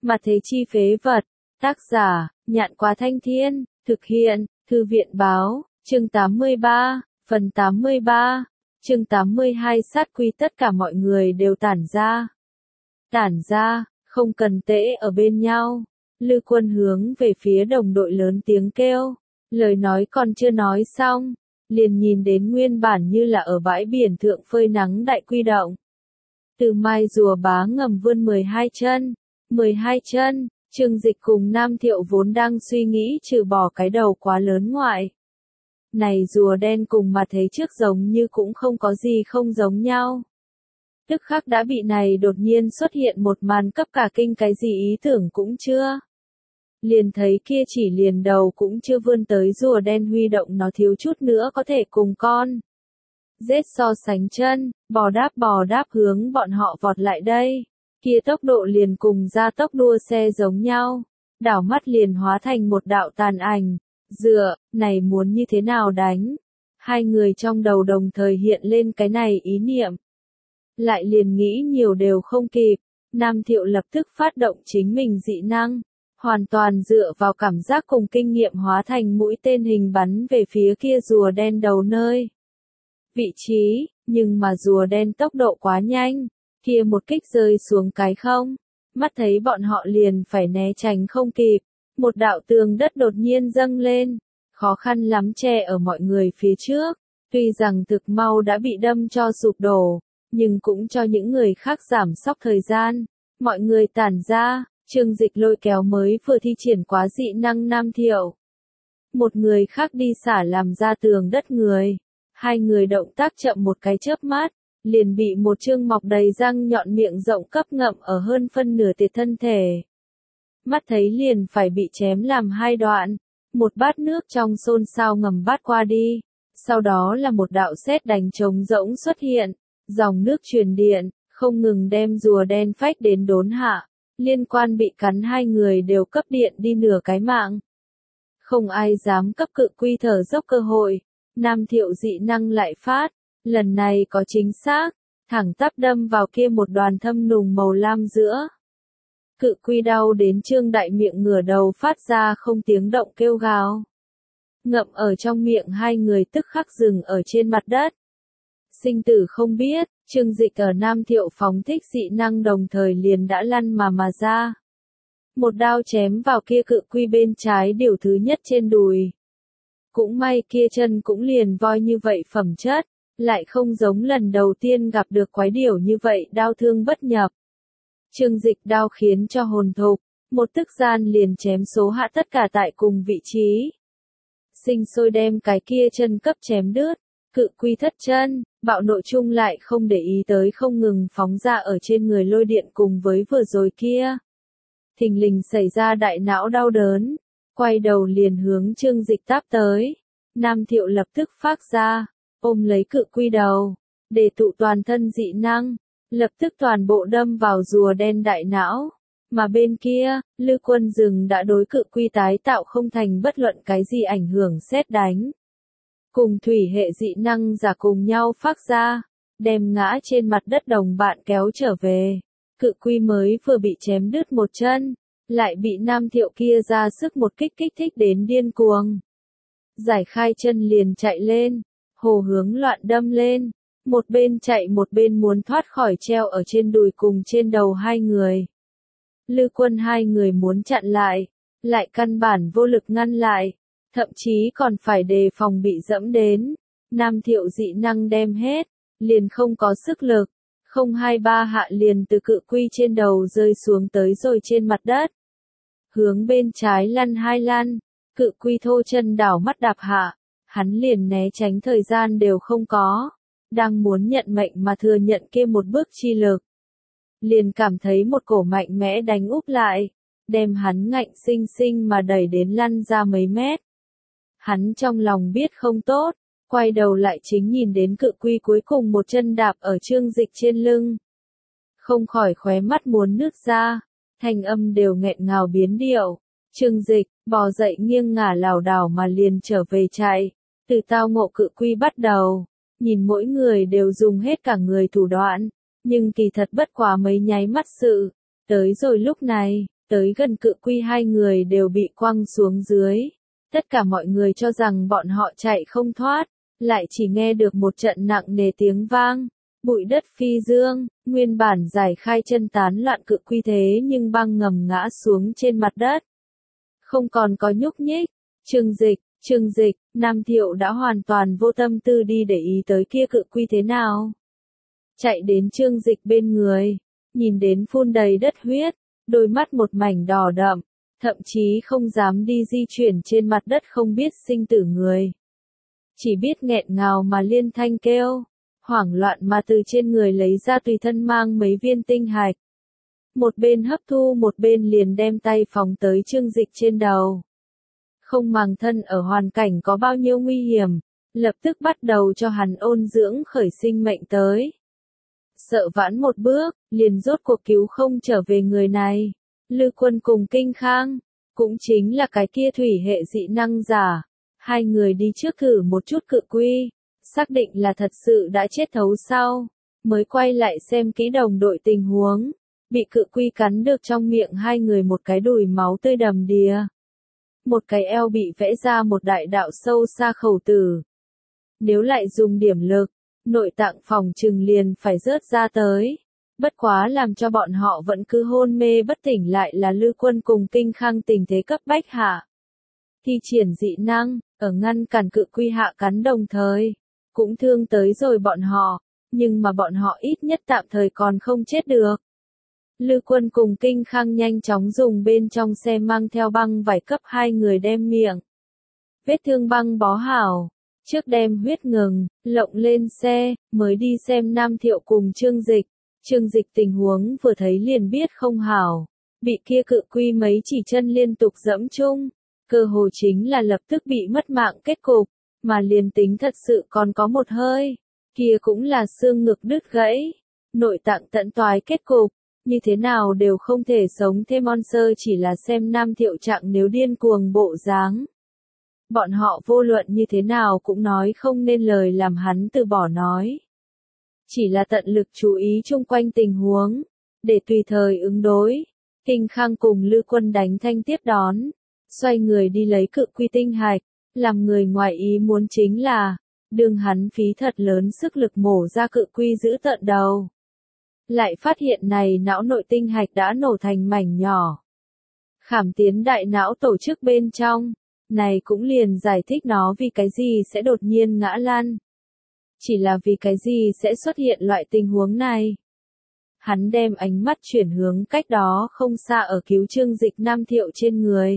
Mà thế chi phế vật. Tác giả, Nhạn Quá Thanh Thiên, thực hiện, Thư viện báo, chương 83, phần 83, chương 82 sát quy tất cả mọi người đều tản ra. Tản ra, không cần tễ ở bên nhau. Lư Quân hướng về phía đồng đội lớn tiếng kêu, lời nói còn chưa nói xong, liền nhìn đến nguyên bản như là ở bãi biển thượng phơi nắng đại quy động. Từ mai rùa bá ngầm vươn 12 chân, Trương Dịch cùng Nam Thiệu vốn đang suy nghĩ trừ bỏ cái đầu quá lớn ngoại. Này rùa đen cùng mà thấy trước giống như cũng không có gì không giống nhau. Tức khắc đã bị này đột nhiên xuất hiện một màn cấp cả kinh, cái gì ý tưởng cũng chưa. Liền thấy kia chỉ liền đầu cũng chưa vươn tới rùa đen huy động nó thiếu chút nữa có thể cùng con rết so sánh chân, bò đáp hướng bọn họ vọt lại đây. Kia tốc độ liền cùng ra tốc đua xe giống nhau, đảo mắt liền hóa thành một đạo tàn ảnh. Dựa, này muốn như thế nào đánh? Hai người trong đầu đồng thời hiện lên cái này ý niệm. Lại liền nghĩ nhiều đều không kịp, Nam Thiệu lập tức phát động chính mình dị năng, hoàn toàn dựa vào cảm giác cùng kinh nghiệm hóa thành mũi tên hình bắn về phía kia rùa đen đầu nơi vị trí, nhưng mà rùa đen tốc độ quá nhanh, kia một kích rơi xuống cái không, mắt thấy bọn họ liền phải né tránh không kịp, một đạo tường đất đột nhiên dâng lên, khó khăn lắm che ở mọi người phía trước, tuy rằng thực mau đã bị đâm cho sụp đổ, nhưng cũng cho những người khác giảm sốc thời gian, mọi người tản ra. Trương Dịch lôi kéo mới vừa thi triển quá dị năng Nam Thiệu. Một người khác đi xả làm ra tường đất người. Hai người động tác chậm một cái chớp mắt, liền bị một chương mọc đầy răng nhọn miệng rộng cấp ngậm ở hơn phân nửa tiệt thân thể. Mắt thấy liền phải bị chém làm hai đoạn, một bát nước trong xôn xao ngầm bát qua đi. Sau đó là một đạo sét đánh trống rỗng xuất hiện, dòng nước truyền điện, không ngừng đem rùa đen phách đến đốn hạ. Liên quan bị cắn hai người đều cấp điện đi nửa cái mạng. Không ai dám cấp cự quy thở dốc cơ hội. Nam Thiệu dị năng lại phát, lần này có chính xác, thẳng tắp đâm vào kia một đoàn thâm nùng màu lam giữa. Cự quy đau đến Trương Đại miệng ngửa đầu phát ra không tiếng động kêu gào. Ngậm ở trong miệng hai người tức khắc dừng ở trên mặt đất. Sinh tử không biết, Trương Dịch ở Nam Thiệu phóng thích dị năng đồng thời liền đã lăn mà ra. Một đao chém vào kia cự quy bên trái điều thứ nhất trên đùi. Cũng may kia chân cũng liền voi như vậy phẩm chất, lại không giống lần đầu tiên gặp được quái điểu như vậy đao thương bất nhập. Trương Dịch đao khiến cho hồn thục, một tức gian liền chém số hạ tất cả tại cùng vị trí. Sinh sôi đem cái kia chân cấp chém đứt. Cự quy thất chân, bạo nội chung lại không để ý tới không ngừng phóng ra ở trên người lôi điện cùng với vừa rồi kia. Thình lình xảy ra đại não đau đớn, quay đầu liền hướng Trương Dịch táp tới. Nam Thiệu lập tức phát ra, ôm lấy cự quy đầu, để tụ toàn thân dị năng, lập tức toàn bộ đâm vào rùa đen đại não. Mà bên kia, Lư Quân rừng đã đối cự quy tái tạo không thành bất luận cái gì ảnh hưởng sét đánh. Cùng thủy hệ dị năng giả cùng nhau phát ra, đem ngã trên mặt đất đồng bạn kéo trở về. Cự quy mới vừa bị chém đứt một chân, lại bị Nam Thiệu kia ra sức một kích thích đến điên cuồng. Giải khai chân liền chạy lên, hồ hướng loạn đâm lên, một bên chạy một bên muốn thoát khỏi treo ở trên đùi cùng trên đầu hai người. Lư Quân hai người muốn chặn lại căn bản vô lực ngăn lại. Thậm chí còn phải đề phòng bị dẫm đến. Nam Thiệu dị năng đem hết, liền không có sức lực. Không hai ba hạ liền từ cự quy trên đầu rơi xuống tới rồi trên mặt đất. Hướng bên trái lăn hai lăn, cự quy thô chân đảo mắt đạp hạ. Hắn liền né tránh thời gian đều không có. Đang muốn nhận mệnh mà thừa nhận kia một bước chi lực. Liền cảm thấy một cổ mạnh mẽ đánh úp lại. Đem hắn ngạnh sinh sinh mà đẩy đến lăn ra mấy mét. Hắn trong lòng biết không tốt, quay đầu lại chính nhìn đến cự quy cuối cùng một chân đạp ở Trương Dịch trên lưng. Không khỏi khóe mắt muốn nước ra, thanh âm đều nghẹn ngào biến điệu. Trương Dịch, bò dậy nghiêng ngả lảo đảo mà liền trở về chạy. Từ tao ngộ cự quy bắt đầu, nhìn mỗi người đều dùng hết cả người thủ đoạn, nhưng kỳ thật bất quá mấy nháy mắt sự. Tới rồi lúc này, Tới gần cự quy hai người đều bị quăng xuống dưới. Tất cả mọi người cho rằng bọn họ chạy không thoát, lại chỉ nghe được một trận nặng nề tiếng vang. Bụi đất phi dương, nguyên bản giải khai chân tán loạn cự quy thế nhưng băng ngầm ngã xuống trên mặt đất. Không còn có nhúc nhích. Trương Dịch, Nam Thiệu đã hoàn toàn vô tâm tư đi để ý tới kia cự quy thế nào. Chạy đến Trương Dịch bên người, nhìn đến phun đầy đất huyết, đôi mắt một mảnh đỏ đậm, thậm chí không dám đi di chuyển trên mặt đất không biết sinh tử người. Chỉ biết nghẹn ngào mà liên thanh kêu, hoảng loạn mà từ trên người lấy ra tùy thân mang mấy viên tinh hạch. Một bên hấp thu một bên liền đem tay phóng tới Trương Dịch trên đầu. Không màng thân ở hoàn cảnh có bao nhiêu nguy hiểm, lập tức bắt đầu cho hắn ôn dưỡng khởi sinh mệnh tới. Sợ vãn một bước, liền rốt cuộc cứu không trở về người này. Lư Quân cùng Kinh Khang, cũng chính là cái kia thủy hệ dị năng giả. Hai người đi trước thử một chút cự quy, xác định là thật sự đã chết thấu sau, mới quay lại xem kỹ đồng đội tình huống. Bị cự quy cắn được trong miệng hai người một cái đùi máu tươi đầm đìa. Một cái eo bị vẽ ra một đại đạo sâu xa khẩu tử. Nếu lại dùng điểm lực, nội tạng phòng trừng liền phải rớt ra tới. Bất quá làm cho bọn họ vẫn cứ hôn mê bất tỉnh lại là Lư Quân cùng Kinh Khang tình thế cấp bách hạ. Thi triển dị năng, ở ngăn cản cự quy hạ cắn đồng thời, cũng thương tới rồi bọn họ, nhưng mà bọn họ ít nhất tạm thời còn không chết được. Lư Quân cùng Kinh Khang nhanh chóng dùng bên trong xe mang theo băng vải cấp hai người đem miệng. Vết thương băng bó hảo, trước đem huyết ngừng, lộng lên xe, mới đi xem Nam Thiệu cùng Trương Dịch. Trương Dịch tình huống vừa thấy liền biết không hảo, bị kia cự quy mấy chỉ chân liên tục dẫm chung, cơ hồ chính là lập tức bị mất mạng kết cục, mà liền tính thật sự còn có một hơi, kia cũng là xương ngực đứt gãy, nội tạng tận toái kết cục. Như thế nào đều không thể sống thêm Monster chỉ là xem Nam Thiệu trạng nếu điên cuồng bộ dáng. Bọn họ vô luận như thế nào cũng nói không nên lời làm hắn từ bỏ nói. Chỉ là tận lực chú ý chung quanh tình huống, để tùy thời ứng đối. Kinh Khang cùng Lư Quân đánh thanh tiếp đón, xoay người đi lấy cự quy tinh hạch, làm người ngoài ý muốn chính là, đương hắn phí thật lớn sức lực mổ ra cự quy giữ tận đầu. Lại phát hiện này não nội tinh hạch đã nổ thành mảnh nhỏ. Khảm tiến đại não tổ chức bên trong, này cũng liền giải thích nó vì cái gì sẽ đột nhiên ngã lăn. Chỉ là vì cái gì sẽ xuất hiện loại tình huống này. Hắn đem ánh mắt chuyển hướng cách đó không xa ở cứu Trương Dịch Nam Thiệu trên người.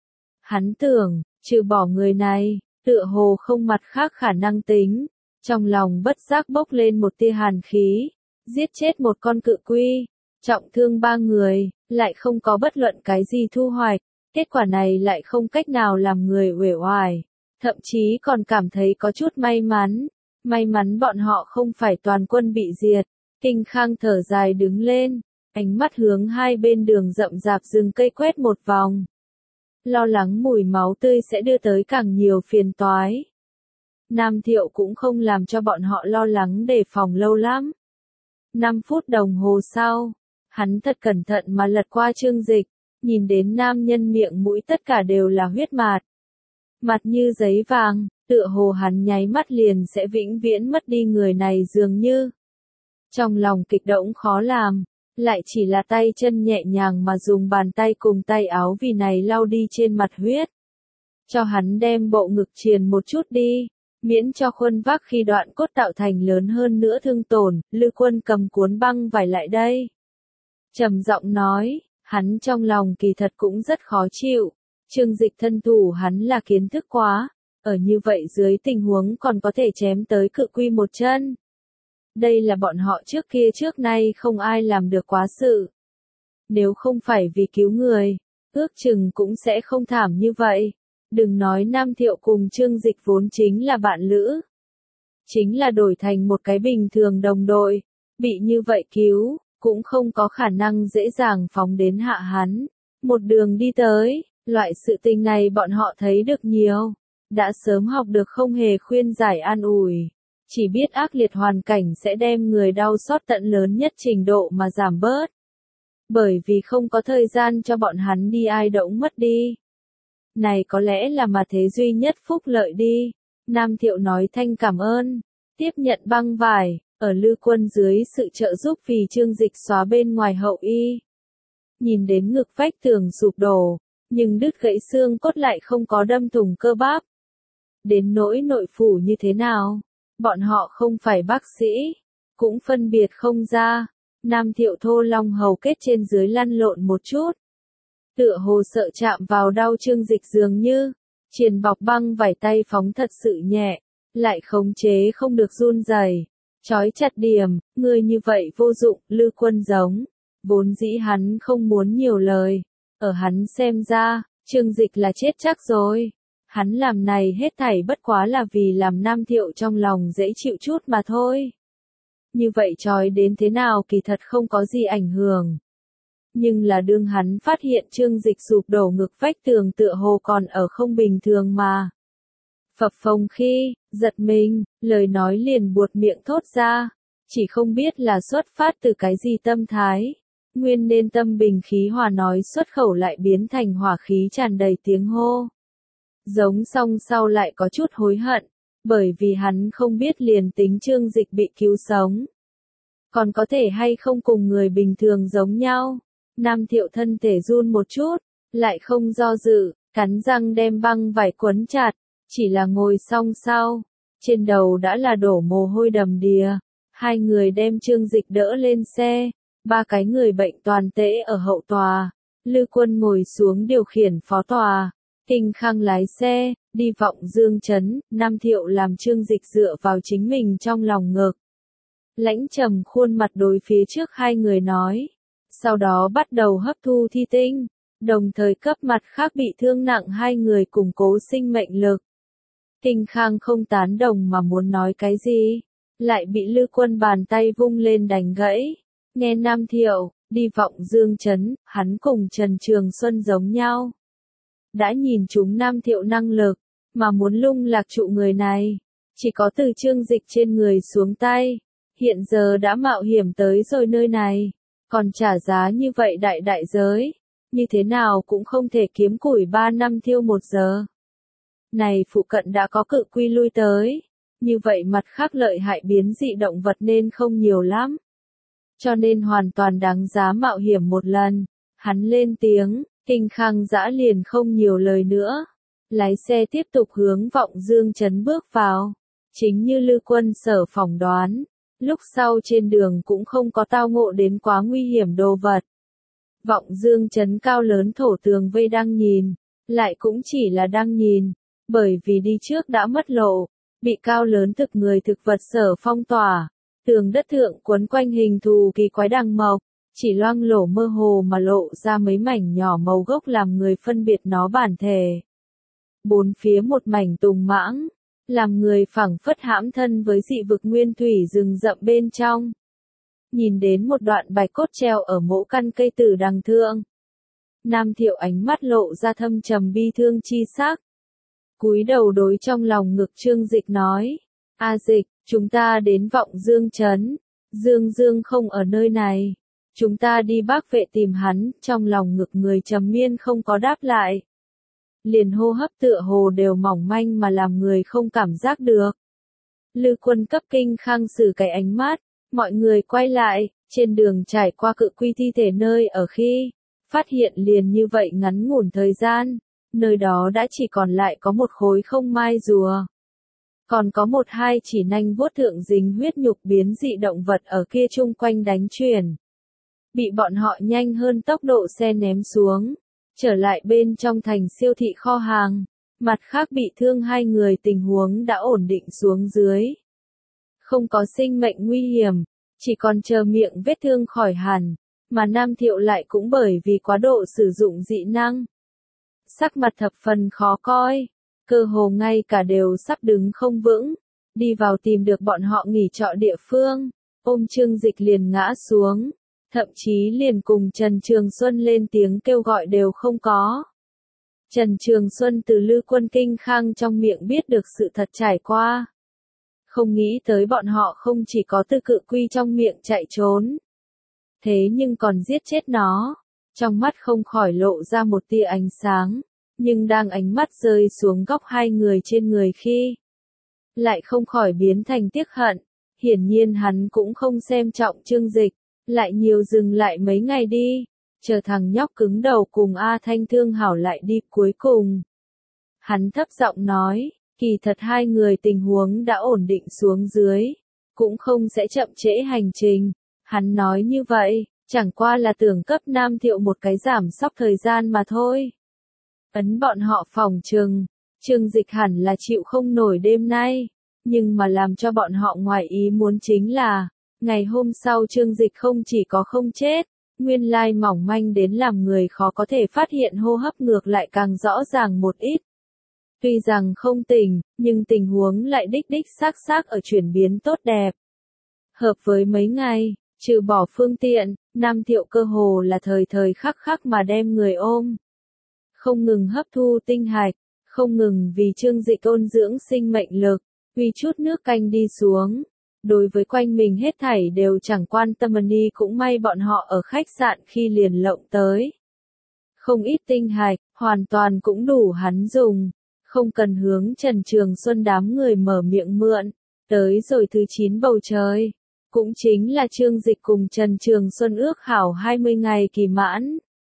Hắn tưởng, trừ bỏ người này, tựa hồ không mặt khác khả năng tính, trong lòng bất giác bốc lên một tia hàn khí. Giết chết một con cự quy, trọng thương 3 người, lại không có bất luận cái gì thu hoạch, kết quả này lại không cách nào làm người uể oải, thậm chí còn cảm thấy có chút may mắn bọn họ không phải toàn quân bị diệt. Kinh Khang thở dài đứng lên, ánh mắt hướng hai bên đường rậm rạp rừng cây quét một vòng. Lo lắng mùi máu tươi sẽ đưa tới càng nhiều phiền toái. Nam Thiệu cũng không làm cho bọn họ lo lắng đề phòng lâu lắm. 5 phút đồng hồ sau, hắn thật cẩn thận mà lật qua Trương Dịch, nhìn đến nam nhân miệng mũi tất cả đều là huyết mạt. Mặt như giấy vàng, tựa hồ hắn nháy mắt liền sẽ vĩnh viễn mất đi người này dường như. Trong lòng kịch động khó làm, lại chỉ là tay chân nhẹ nhàng mà dùng bàn tay cùng tay áo vì này lau đi trên mặt huyết. Cho hắn đem bộ ngực triền một chút đi. Miễn cho khuân vác khi đoạn cốt tạo thành lớn hơn nữa thương tổn. Lư Quân cầm cuốn băng vải lại đây. Trầm giọng nói, hắn trong lòng kỳ thật cũng rất khó chịu. Trương Dịch thân thủ hắn là kiến thức quá, ở như vậy dưới tình huống còn có thể chém tới cự quy một chân. Đây là bọn họ trước nay không ai làm được quá sự. Nếu không phải vì cứu người, ước chừng cũng sẽ không thảm như vậy. Đừng nói Nam Thiệu cùng Trương Dịch vốn chính là bạn lữ. Chính là đổi thành một cái bình thường đồng đội, bị như vậy cứu, cũng không có khả năng dễ dàng phóng đến hạ hắn. Một đường đi tới, loại sự tình này bọn họ thấy được nhiều. Đã sớm học được không hề khuyên giải an ủi. Chỉ biết ác liệt hoàn cảnh sẽ đem người đau xót tận lớn nhất trình độ mà giảm bớt. bởi vì không có thời gian cho bọn hắn đi ai đỗng mất đi. Này có lẽ là mà thế duy nhất phúc lợi đi. Nam Thiệu nói thanh cảm ơn, tiếp nhận băng vải, ở Lư Quân dưới sự trợ giúp vì Trương Dịch xóa bên ngoài hậu y. Nhìn đến ngực vách tường sụp đổ, nhưng đứt gãy xương cốt lại không có đâm thủng cơ bắp. Đến nỗi nội phủ như thế nào, bọn họ không phải bác sĩ, cũng phân biệt không ra. Nam Thiệu thô long hầu kết trên dưới lăn lộn một chút. Tựa hồ sợ chạm vào đau Trương Dịch dường như, triền bọc băng vải tay phóng thật sự nhẹ, lại khống chế không được run rẩy, trói chặt điểm, người như vậy vô dụng, Lư Quân giống. Vốn dĩ hắn không muốn nhiều lời, ở hắn xem ra, Trương Dịch là chết chắc rồi. Hắn làm này hết thảy bất quá là vì làm Nam Thiệu trong lòng dễ chịu chút mà thôi. Như vậy trói đến thế nào kỳ thật không có gì ảnh hưởng. Nhưng là đương hắn phát hiện Trương Dịch sụp đổ ngực vách tường tựa hồ còn ở không bình thường mà. Phập phồng khi, giật mình, lời nói liền buột miệng thốt ra, chỉ không biết là xuất phát từ cái gì tâm thái. Nguyên nên tâm bình khí hòa nói xuất khẩu lại biến thành hỏa khí tràn đầy tiếng hô. Giống xong sau lại có chút hối hận, bởi vì hắn không biết liền tính Trương Dịch bị cứu sống. Còn có thể hay không cùng người bình thường giống nhau. Nam Thiệu thân thể run một chút, lại không do dự, cắn răng đem băng vải quấn chặt, chỉ là ngồi xong sau. Trên đầu đã là đổ mồ hôi đầm đìa, hai người đem Trương Dịch đỡ lên xe, ba cái người bệnh toàn tễ ở hậu tòa. Lư Quân ngồi xuống điều khiển phó tòa. Kinh Khang lái xe, đi vọng Dương Trấn, Nam Thiệu làm Trương Dịch dựa vào chính mình trong lòng ngực. Lãnh trầm khuôn mặt đối phía trước hai người nói. Sau đó bắt đầu hấp thu thi tinh, đồng thời cấp mặt khác bị thương nặng hai người củng cố sinh mệnh lực. Kinh Khang không tán đồng mà muốn nói cái gì, lại bị Lư Quân bàn tay vung lên đánh gãy. Nghe Nam Thiệu, đi vọng Dương Trấn, hắn cùng Trần Trường Xuân giống nhau. Đã nhìn chúng Nam Thiệu năng lực, mà muốn lung lạc trụ người này, chỉ có từ Trương Dịch trên người xuống tay. Hiện giờ đã mạo hiểm tới rồi nơi này, còn trả giá như vậy đại giới, như thế nào cũng không thể kiếm củi 3 năm thiêu 1 giờ. Này phụ cận đã có cự quy lui tới, như vậy mặt khác lợi hại biến dị động vật nên không nhiều lắm. Cho nên hoàn toàn đáng giá mạo hiểm một lần. Hắn lên tiếng, Kinh Khang dã liền không nhiều lời nữa. Lái xe tiếp tục hướng vọng Dương Trấn bước vào. Chính như Lư Quân sở phỏng đoán, lúc sau trên đường cũng không có tao ngộ đến quá nguy hiểm đồ vật. Vọng Dương Trấn cao lớn thổ tường vây đang nhìn, lại cũng chỉ là đang nhìn, bởi vì đi trước đã mất lộ, bị cao lớn thực người thực vật sở phong tỏa. Tường đất thượng quấn quanh hình thù kỳ quái đằng mộc, chỉ loang lổ mơ hồ mà lộ ra mấy mảnh nhỏ màu gốc làm người phân biệt nó bản thể. Bốn phía một mảnh tùng mãng, làm người phảng phất hãm thân với dị vực nguyên thủy rừng rậm bên trong. Nhìn đến một đoạn bạch cốt treo ở mỗ căn cây tử đằng thượng. Nam Thiệu ánh mắt lộ ra thâm trầm bi thương chi sắc. Cúi đầu đối trong lòng ngực Trương Dịch nói, A Dịch, chúng ta đến vọng Dương Trấn, Dương không ở nơi này. Chúng ta đi Bắc Vệ tìm hắn, trong lòng ngực người trầm miên không có đáp lại. Liền hô hấp tựa hồ đều mỏng manh mà làm người không cảm giác được. Lư Quân cấp Kinh Khang xử cái ánh mắt, mọi người quay lại, trên đường trải qua cự quy thi thể nơi ở khi, phát hiện liền như vậy ngắn ngủn thời gian, nơi đó đã chỉ còn lại có một khối không mai rùa. Còn có một hai chỉ nanh vuốt thượng dính huyết nhục biến dị động vật ở kia chung quanh đánh chuyển. Bị bọn họ nhanh hơn tốc độ xe ném xuống, trở lại bên trong thành siêu thị kho hàng, mặt khác bị thương hai người tình huống đã ổn định xuống dưới. Không có sinh mệnh nguy hiểm, chỉ còn chờ miệng vết thương khỏi hẳn, mà Nam Thiệu lại cũng bởi vì quá độ sử dụng dị năng. Sắc mặt thập phần khó coi, cơ hồ ngay cả đều sắp đứng không vững, đi vào tìm được bọn họ nghỉ trọ địa phương, ôm Trương Dịch liền ngã xuống. Thậm chí liền cùng Trần Trường Xuân lên tiếng kêu gọi đều không có. Trần Trường Xuân từ Lư Quân Kinh Khang trong miệng biết được sự thật trải qua. Không nghĩ tới bọn họ không chỉ có từ cự quy trong miệng chạy trốn. thế nhưng còn giết chết nó. Trong mắt không khỏi lộ ra một tia ánh sáng, nhưng đang ánh mắt rơi xuống góc hai người trên người khi lại không khỏi biến thành tiếc hận. Hiển nhiên hắn cũng không xem trọng Trương Dịch, lại nhiều dừng lại mấy ngày đi, chờ thằng nhóc cứng đầu cùng A Thanh thương hảo lại đi cuối cùng. Hắn thấp giọng nói, kỳ thật hai người tình huống đã ổn định xuống dưới, cũng không sẽ chậm trễ hành trình. Hắn nói như vậy, chẳng qua là tưởng cấp Nam Thiệu một cái giảm sóc thời gian mà thôi. Ấn bọn họ phòng trừng, Trương Dịch hẳn là chịu không nổi đêm nay, nhưng mà làm cho bọn họ ngoài ý muốn chính là, ngày hôm sau Trương Dịch không chỉ có không chết, nguyên lai mỏng manh đến làm người khó có thể phát hiện hô hấp ngược lại càng rõ ràng một ít. Tuy rằng không tỉnh, nhưng tình huống lại đích đích xác ở chuyển biến tốt đẹp. Hợp với mấy ngày, trừ bỏ phương tiện, Nam Thiệu cơ hồ là thời thời khắc khắc mà đem người ôm. Không ngừng hấp thu tinh hạch, không ngừng vì Trương Dịch ôn dưỡng sinh mệnh lực, uy chút nước canh đi xuống. Đối với quanh mình hết thảy đều chẳng quan tâm đi, cũng may bọn họ ở khách sạn khi liền lộng tới. Không ít tinh hạch, hoàn toàn cũng đủ hắn dùng, không cần hướng Trần Trường Xuân đám người mở miệng mượn. Tới rồi thứ 9 bầu trời, cũng chính là Trương Dịch cùng Trần Trường Xuân ước hảo 20 ngày kỳ mãn.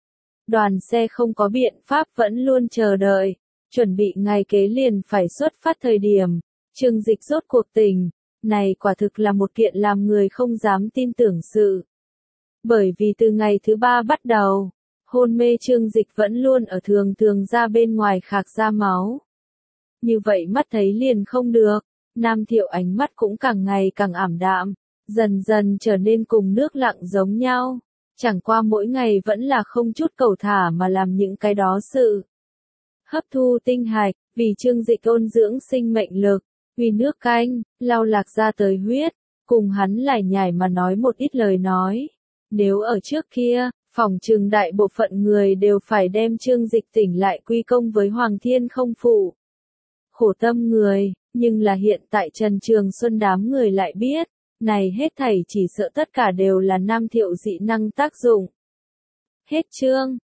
Đoàn xe không có biện pháp vẫn luôn chờ đợi, chuẩn bị ngày kế liền phải xuất phát thời điểm, Trương Dịch rốt cuộc tỉnh, này quả thực là một kiện làm người không dám tin tưởng sự. Bởi vì từ ngày thứ 3 bắt đầu, hôn mê Trương Dịch vẫn luôn ở thường ra bên ngoài khạc ra máu. Như vậy mắt thấy liền không được, Nam Thiệu ánh mắt cũng càng ngày càng ảm đạm, dần dần trở nên cùng nước lặng giống nhau. Chẳng qua mỗi ngày vẫn là không chút cầu thả mà làm những cái đó sự. Hấp thu tinh hạch, vì Trương Dịch ôn dưỡng sinh mệnh lực, vì nước canh, lau lạc ra tới huyết, cùng hắn lải nhải mà nói một ít lời nói. Nếu ở trước kia, phỏng chừng đại bộ phận người đều phải đem Trương Dịch tỉnh lại quy công với Hoàng Thiên không phụ. Khổ tâm người, nhưng là hiện tại Trần Trường Xuân đám người lại biết. Này hết thảy chỉ sợ tất cả đều là Nam Thiệu dị năng tác dụng. Hết chương.